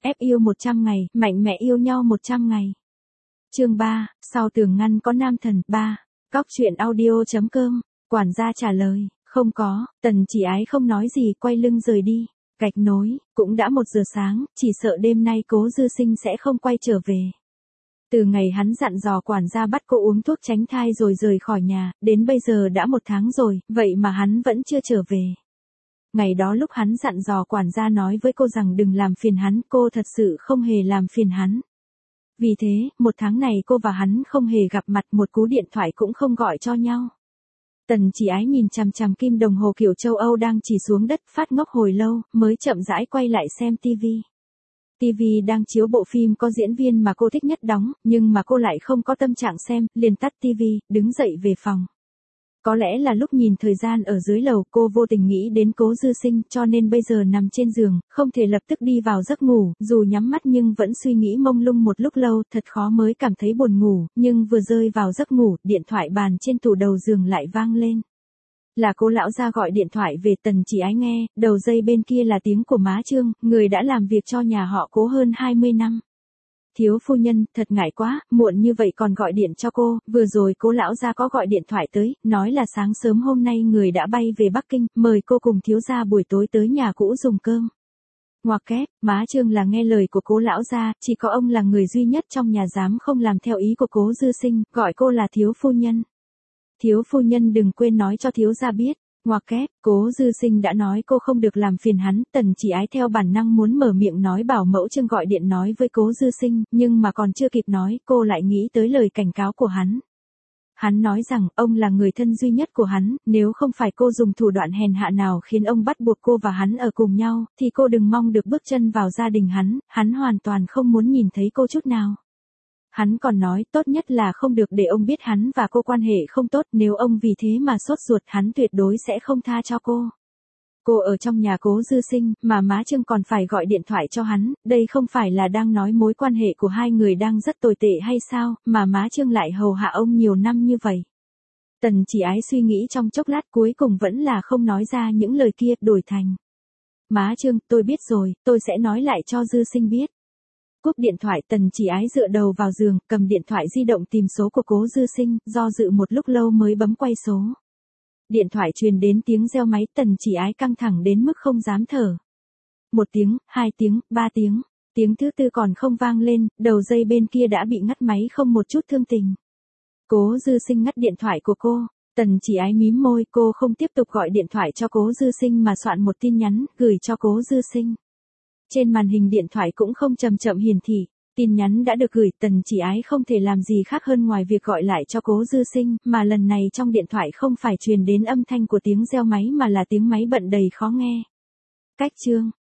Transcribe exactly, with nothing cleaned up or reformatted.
ép yêu một trăm ngày, mạnh mẽ yêu nhau một trăm ngày. Chương ba, sau tường ngăn có nam thần. ba. Cóc truyện audio chấm com. Quản gia trả lời, không có. Tần Chỉ Ái không nói gì, quay lưng rời đi. Gạch nối, cũng đã một giờ sáng, chỉ sợ đêm nay Cố Dư Sinh sẽ không quay trở về. Từ ngày hắn dặn dò quản gia bắt cô uống thuốc tránh thai rồi rời khỏi nhà, đến bây giờ đã một tháng rồi, vậy mà hắn vẫn chưa trở về. Ngày đó lúc hắn dặn dò quản gia nói với cô rằng đừng làm phiền hắn, cô thật sự không hề làm phiền hắn. Vì thế, một tháng này cô và hắn không hề gặp mặt, một cú điện thoại cũng không gọi cho nhau. Tần Chỉ Ái nhìn chằm chằm kim đồng hồ kiểu châu Âu đang chỉ xuống đất, phát ngốc hồi lâu, mới chậm rãi quay lại xem tivi. Tivi đang chiếu bộ phim có diễn viên mà cô thích nhất đóng, nhưng mà cô lại không có tâm trạng xem, liền tắt tivi, đứng dậy về phòng. Có lẽ là lúc nhìn thời gian ở dưới lầu, cô vô tình nghĩ đến Cố Dư Sinh, cho nên bây giờ nằm trên giường, không thể lập tức đi vào giấc ngủ, dù nhắm mắt nhưng vẫn suy nghĩ mông lung một lúc lâu, thật khó mới cảm thấy buồn ngủ, nhưng vừa rơi vào giấc ngủ, điện thoại bàn trên tủ đầu giường lại vang lên. Là Cố lão gia gọi điện thoại về. Tần Chỉ Ái nghe, đầu dây bên kia là tiếng của má Trương, người đã làm việc cho nhà họ Cố hơn hai mươi năm. Thiếu phu nhân, thật ngại quá, muộn như vậy còn gọi điện cho cô, vừa rồi Cố lão gia có gọi điện thoại tới, nói là sáng sớm hôm nay người đã bay về Bắc Kinh, mời cô cùng thiếu gia buổi tối tới nhà cũ dùng cơm. Ngoặc kép, má Trương là nghe lời của Cố lão gia, chỉ có ông là người duy nhất trong nhà dám không làm theo ý của Cố Dư Sinh, gọi cô là thiếu phu nhân. Thiếu phu nhân đừng quên nói cho thiếu gia biết. Ngoặc kép, Cố Dư Sinh đã nói cô không được làm phiền hắn. Tần Chỉ Ái theo bản năng muốn mở miệng nói bảo mẫu Trương gọi điện nói với Cố Dư Sinh, nhưng mà còn chưa kịp nói, cô lại nghĩ tới lời cảnh cáo của hắn. Hắn nói rằng, ông là người thân duy nhất của hắn, nếu không phải cô dùng thủ đoạn hèn hạ nào khiến ông bắt buộc cô và hắn ở cùng nhau, thì cô đừng mong được bước chân vào gia đình hắn, hắn hoàn toàn không muốn nhìn thấy cô chút nào. Hắn còn nói, tốt nhất là không được để ông biết hắn và cô quan hệ không tốt, nếu ông vì thế mà sốt ruột, hắn tuyệt đối sẽ không tha cho cô. Cô ở trong nhà Cố Dư Sinh, mà má Trương còn phải gọi điện thoại cho hắn, đây không phải là đang nói mối quan hệ của hai người đang rất tồi tệ hay sao, mà má Trương lại hầu hạ ông nhiều năm như vậy. Tần Chỉ Ái suy nghĩ trong chốc lát, cuối cùng vẫn là không nói ra những lời kia, đổi thành. Má Trương, tôi biết rồi, tôi sẽ nói lại cho Dư Sinh biết. Cúp điện thoại, Tần Chỉ Ái dựa đầu vào giường, cầm điện thoại di động tìm số của Cố Dư Sinh, do dự một lúc lâu mới bấm quay số. Điện thoại truyền đến tiếng reo máy, Tần Chỉ Ái căng thẳng đến mức không dám thở. Một tiếng, hai tiếng, ba tiếng, tiếng thứ tư còn không vang lên, đầu dây bên kia đã bị ngắt máy không một chút thương tình. Cố Dư Sinh ngắt điện thoại của cô, Tần Chỉ Ái mím môi, cô không tiếp tục gọi điện thoại cho Cố Dư Sinh mà soạn một tin nhắn, gửi cho Cố Dư Sinh. Trên màn hình điện thoại cũng không chậm chậm hiển thị, tin nhắn đã được gửi. Tần Chỉ Ái không thể làm gì khác hơn ngoài việc gọi lại cho Cố Dư Sinh, mà lần này trong điện thoại không phải truyền đến âm thanh của tiếng reo máy mà là tiếng máy bận đầy khó nghe. Cách chương.